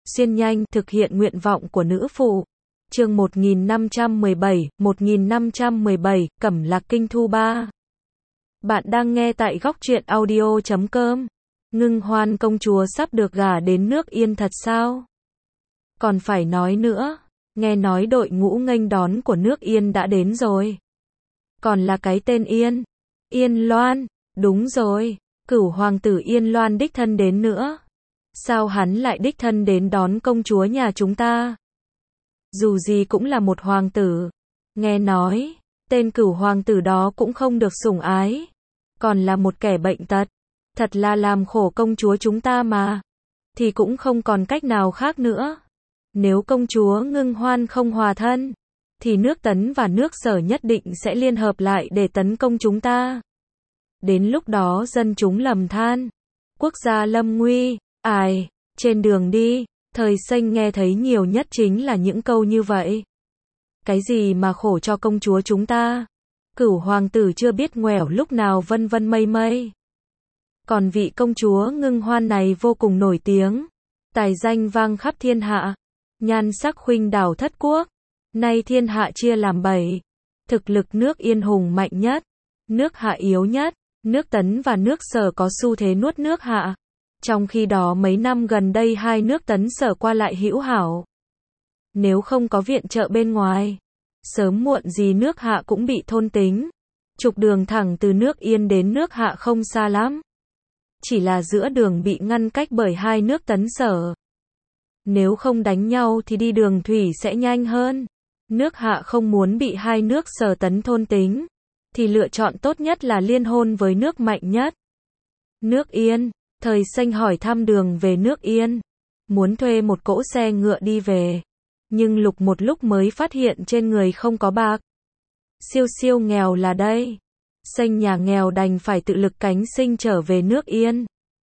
xuyên nhanh, thực hiện nguyện vọng của nữ phụ. Chương 1517, Cẩm Lạc Kinh Thu 3. Bạn đang nghe tại góc truyện audio.com. Ngưng Hoan công chúa sắp được gả đến nước Yên thật sao? Còn phải nói nữa, nghe nói đội ngũ nghênh đón của nước Yên đã đến rồi. Còn là cái tên Yên. Yên Loan, đúng rồi, cửu hoàng tử Yên Loan đích thân đến nữa. Sao hắn lại đích thân đến đón công chúa nhà chúng ta? Dù gì cũng là một hoàng tử. Nghe nói, tên cửu hoàng tử đó cũng không được sủng ái. Còn là một kẻ bệnh tật. Thật là làm khổ công chúa chúng ta mà. Thì cũng không còn cách nào khác nữa. Nếu công chúa Ngưng Hoan không hòa thân, thì nước Tấn và nước Sở nhất định sẽ liên hợp lại để tấn công chúng ta. Đến lúc đó dân chúng lầm than. Quốc gia lâm nguy. Ai, trên đường đi, Thời Xanh nghe thấy nhiều nhất chính là những câu như vậy. Cái gì mà khổ cho công chúa chúng ta? Cửu hoàng tử chưa biết ngoẻo lúc nào vân vân mây mây. Còn vị công chúa Ngưng Hoan này vô cùng nổi tiếng. Tài danh vang khắp thiên hạ. Nhan sắc khuynh đảo thất quốc. Nay thiên hạ chia làm 7. Thực lực nước Yên hùng mạnh nhất. Nước Hạ yếu nhất. Nước Tấn và nước Sở có xu thế nuốt nước Hạ. Trong khi đó mấy năm gần đây hai nước Tấn Sở qua lại hữu hảo. Nếu không có viện trợ bên ngoài, sớm muộn gì nước Hạ cũng bị thôn tính. Trục đường thẳng từ nước Yên đến nước Hạ không xa lắm. Chỉ là giữa đường bị ngăn cách bởi hai nước Tấn Sở. Nếu không đánh nhau thì đi đường thủy sẽ nhanh hơn. Nước Hạ không muốn bị hai nước Sở Tấn thôn tính, thì lựa chọn tốt nhất là liên hôn với nước mạnh nhất. Nước Yên. Thời Xanh hỏi thăm đường về nước Yên. Muốn thuê một cỗ xe ngựa đi về. Nhưng lục một lúc mới phát hiện trên người không có bạc. Siêu siêu nghèo là đây. Xanh nhà nghèo đành phải tự lực cánh sinh trở về nước Yên.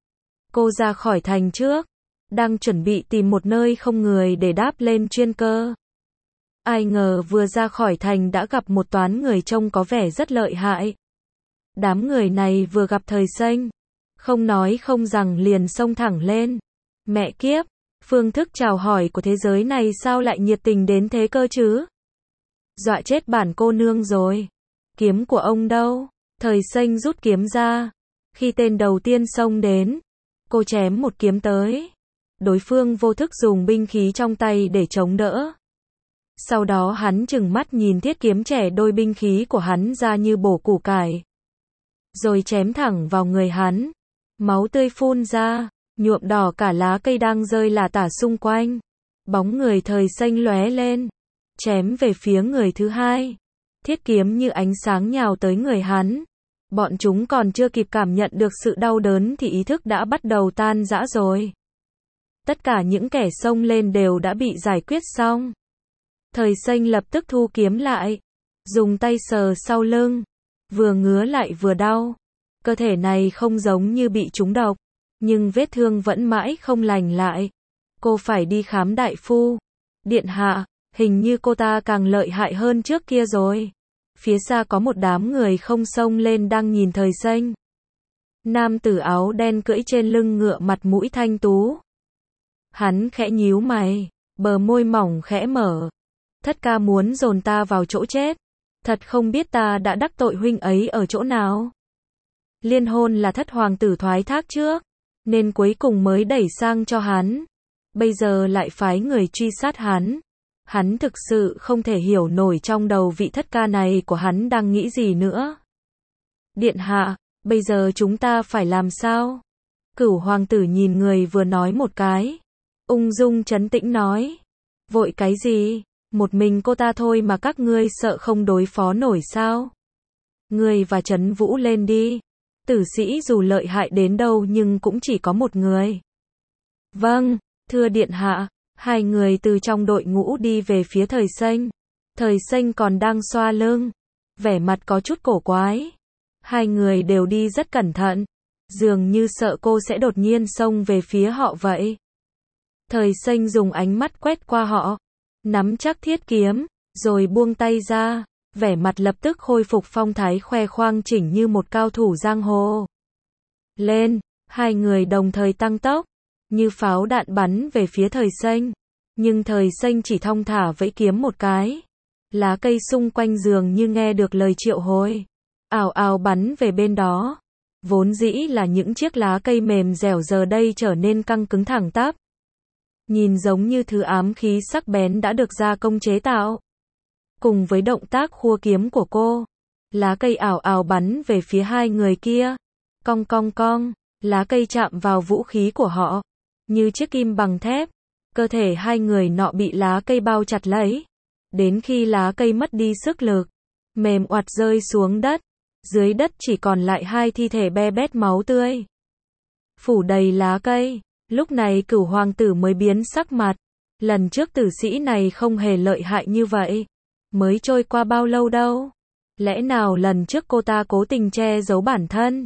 Cô ra khỏi thành trước. Đang chuẩn bị tìm một nơi không người để đáp lên chuyên cơ. Ai ngờ vừa ra khỏi thành đã gặp một toán người trông có vẻ rất lợi hại. Đám người này vừa gặp Thời Xanh, không nói không rằng liền xông thẳng lên. Mẹ kiếp, phương thức chào hỏi của thế giới này sao lại nhiệt tình đến thế cơ chứ? Dọa chết bản cô nương rồi. Kiếm của ông đâu? Thời Xanh rút kiếm ra. Khi tên đầu tiên xông đến, cô chém một kiếm tới. Đối phương vô thức dùng binh khí trong tay để chống đỡ. Sau đó hắn trừng mắt nhìn thiết kiếm trẻ đôi binh khí của hắn ra như bổ củ cải. Rồi chém thẳng vào người hắn. Máu tươi phun ra, nhuộm đỏ cả lá cây đang rơi lả tả xung quanh. Bóng người Thời Xanh lóe lên, chém về phía người thứ hai. Thiết kiếm như ánh sáng nhào tới người hắn. Bọn chúng còn chưa kịp cảm nhận được sự đau đớn thì ý thức đã bắt đầu tan rã rồi. Tất cả những kẻ xông lên đều đã bị giải quyết xong. Thời Xanh lập tức thu kiếm lại, dùng tay sờ sau lưng, vừa ngứa lại vừa đau. Cơ thể này không giống như bị trúng độc, nhưng vết thương vẫn mãi không lành lại. Cô phải đi khám đại phu. Điện hạ, hình như cô ta càng lợi hại hơn trước kia rồi. Phía xa có một đám người không xông lên đang nhìn Thời Xanh. Nam tử áo đen cưỡi trên lưng ngựa mặt mũi thanh tú. Hắn khẽ nhíu mày, bờ môi mỏng khẽ mở. Thất ca muốn dồn ta vào chỗ chết. Thật không biết ta đã đắc tội huynh ấy ở chỗ nào. Liên hôn là thất hoàng tử thoái thác trước, nên cuối cùng mới đẩy sang cho hắn. Bây giờ lại phái người truy sát hắn. Hắn thực sự không thể hiểu nổi trong đầu vị thất ca này của hắn đang nghĩ gì nữa. Điện hạ, bây giờ chúng ta phải làm sao? Cửu hoàng tử nhìn người vừa nói một cái. Ung dung trấn tĩnh nói. Vội cái gì? Một mình cô ta thôi mà các ngươi sợ không đối phó nổi sao? Ngươi và Trấn Vũ lên đi. Tử sĩ dù lợi hại đến đâu nhưng cũng chỉ có một người. Vâng, thưa điện hạ. Hai người từ trong đội ngũ đi về phía Thời Xanh. Thời Xanh còn đang xoa lưng, vẻ mặt có chút cổ quái. Hai người đều đi rất cẩn thận, dường như sợ cô sẽ đột nhiên xông về phía họ vậy. Thời Xanh dùng ánh mắt quét qua họ, nắm chắc thiết kiếm, rồi buông tay ra, vẻ mặt lập tức khôi phục phong thái khoe khoang chỉnh như một cao thủ giang hồ. Lên, hai người đồng thời tăng tốc, như pháo đạn bắn về phía Thời Xanh. Nhưng Thời Xanh chỉ thong thả vẫy kiếm một cái. Lá cây xung quanh dường như nghe được lời triệu hồi. Ào ào bắn về bên đó. Vốn dĩ là những chiếc lá cây mềm dẻo giờ đây trở nên căng cứng thẳng tắp. Nhìn giống như thứ ám khí sắc bén đã được gia công chế tạo. Cùng với động tác khua kiếm của cô, lá cây ảo ảo bắn về phía hai người kia. Cong cong cong, lá cây chạm vào vũ khí của họ, như chiếc kim bằng thép. Cơ thể hai người nọ bị lá cây bao chặt lấy. Đến khi lá cây mất đi sức lực, mềm oặt rơi xuống đất. Dưới đất chỉ còn lại hai thi thể be bét máu tươi. Phủ đầy lá cây. Lúc này Cửu hoàng tử mới biến sắc mặt. Lần trước tử sĩ này không hề lợi hại như vậy. Mới trôi qua bao lâu đâu? Lẽ nào lần trước cô ta cố tình che giấu bản thân?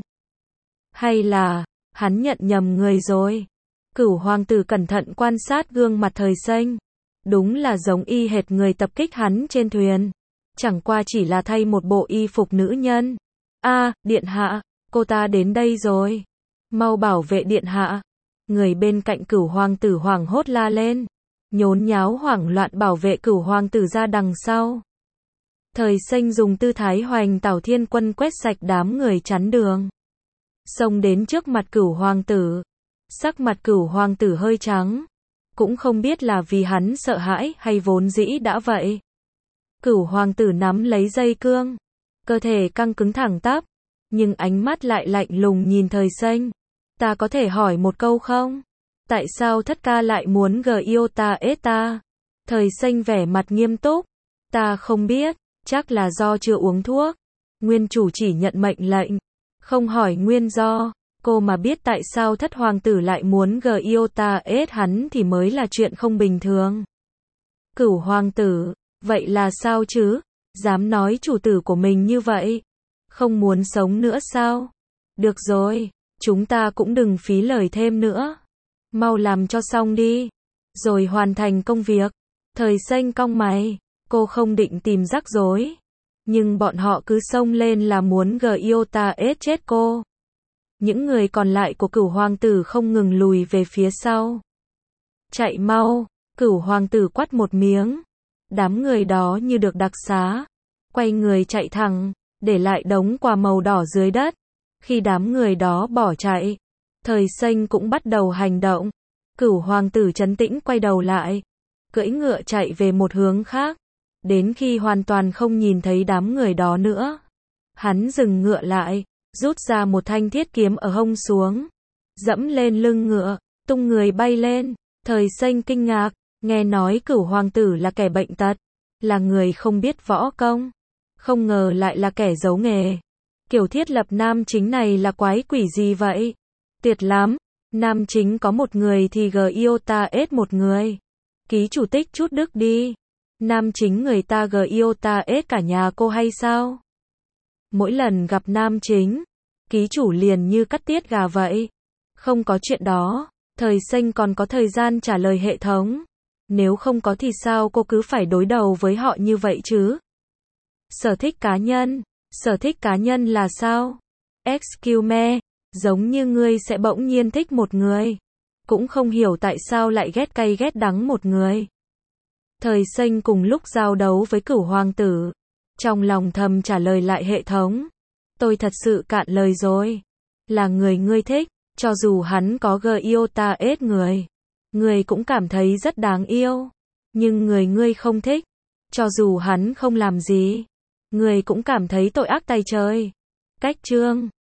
Hay là, hắn nhận nhầm người rồi? Cửu hoàng tử cẩn thận quan sát gương mặt Thời Xanh. Đúng là giống y hệt người tập kích hắn trên thuyền. Chẳng qua chỉ là thay một bộ y phục nữ nhân. Điện hạ, cô ta đến đây rồi. Mau bảo vệ điện hạ. Người bên cạnh Cửu hoàng tử hoảng hốt la lên. Nhốn nháo hoảng loạn bảo vệ Cửu hoàng tử ra đằng sau. Thời Xanh dùng tư thái hoành tảo thiên quân quét sạch đám người chắn đường. Xông đến trước mặt Cửu hoàng tử. Sắc mặt Cửu hoàng tử hơi trắng. Cũng không biết là vì hắn sợ hãi hay vốn dĩ đã vậy. Cửu hoàng tử nắm lấy dây cương. Cơ thể căng cứng thẳng tắp. Nhưng ánh mắt lại lạnh lùng nhìn Thời Xanh. Ta có thể hỏi một câu không? Tại sao thất ca lại muốn yêu ta ết ta? Thời Xanh vẻ mặt nghiêm túc. Ta không biết, chắc là do chưa uống thuốc. Nguyên chủ chỉ nhận mệnh lệnh. Không hỏi nguyên do. Cô mà biết tại sao thất hoàng tử lại muốn yêu ta ết hắn thì mới là chuyện không bình thường. Cửu hoàng tử, vậy là sao chứ? Dám nói chủ tử của mình như vậy? Không muốn sống nữa sao? Được rồi, chúng ta cũng đừng phí lời thêm nữa. Mau làm cho xong đi. Rồi hoàn thành công việc. Thời Xanh cong mày. Cô không định tìm rắc rối. Nhưng bọn họ cứ xông lên là muốn yêu ta ết chết cô. Những người còn lại của Cửu hoàng tử không ngừng lùi về phía sau. Chạy mau, Cửu hoàng tử quát một miếng. Đám người đó như được đặc xá. Quay người chạy thẳng, để lại đống quả màu đỏ dưới đất. Khi đám người đó bỏ chạy, Thời Xanh cũng bắt đầu hành động. Cửu hoàng tử trấn tĩnh quay đầu lại, cưỡi ngựa chạy về một hướng khác. Đến khi hoàn toàn không nhìn thấy đám người đó nữa, hắn dừng ngựa lại, rút ra một thanh thiết kiếm ở hông xuống, dẫm lên lưng ngựa, tung người bay lên. Thời Xanh kinh ngạc, nghe nói Cửu hoàng tử là kẻ bệnh tật, là người không biết võ công, không ngờ lại là kẻ giấu nghề. Kiểu thiết lập nam chính này là quái quỷ gì vậy? Tuyệt lắm, nam chính có một người thì yêu ta ết một người. Ký chủ tích chút đức đi. Nam chính người ta yêu ta ết cả nhà cô hay sao? Mỗi lần gặp nam chính, ký chủ liền như cắt tiết gà vậy. Không có chuyện đó. Thời Xanh còn có thời gian trả lời hệ thống. Nếu không có thì sao cô cứ phải đối đầu với họ như vậy chứ? Sở thích cá nhân. Sở thích cá nhân là sao? Excuse me, giống như ngươi sẽ bỗng nhiên thích một người. Cũng không hiểu tại sao lại ghét cay ghét đắng một người. Thời Xanh cùng lúc giao đấu với Cửu hoàng tử. Trong lòng thầm trả lời lại hệ thống. Tôi thật sự cạn lời rồi. Là người ngươi thích, cho dù hắn có yêu ta ết người. Người cũng cảm thấy rất đáng yêu. Nhưng người ngươi không thích, cho dù hắn không làm gì, người cũng cảm thấy tội ác tay trời. Cách chương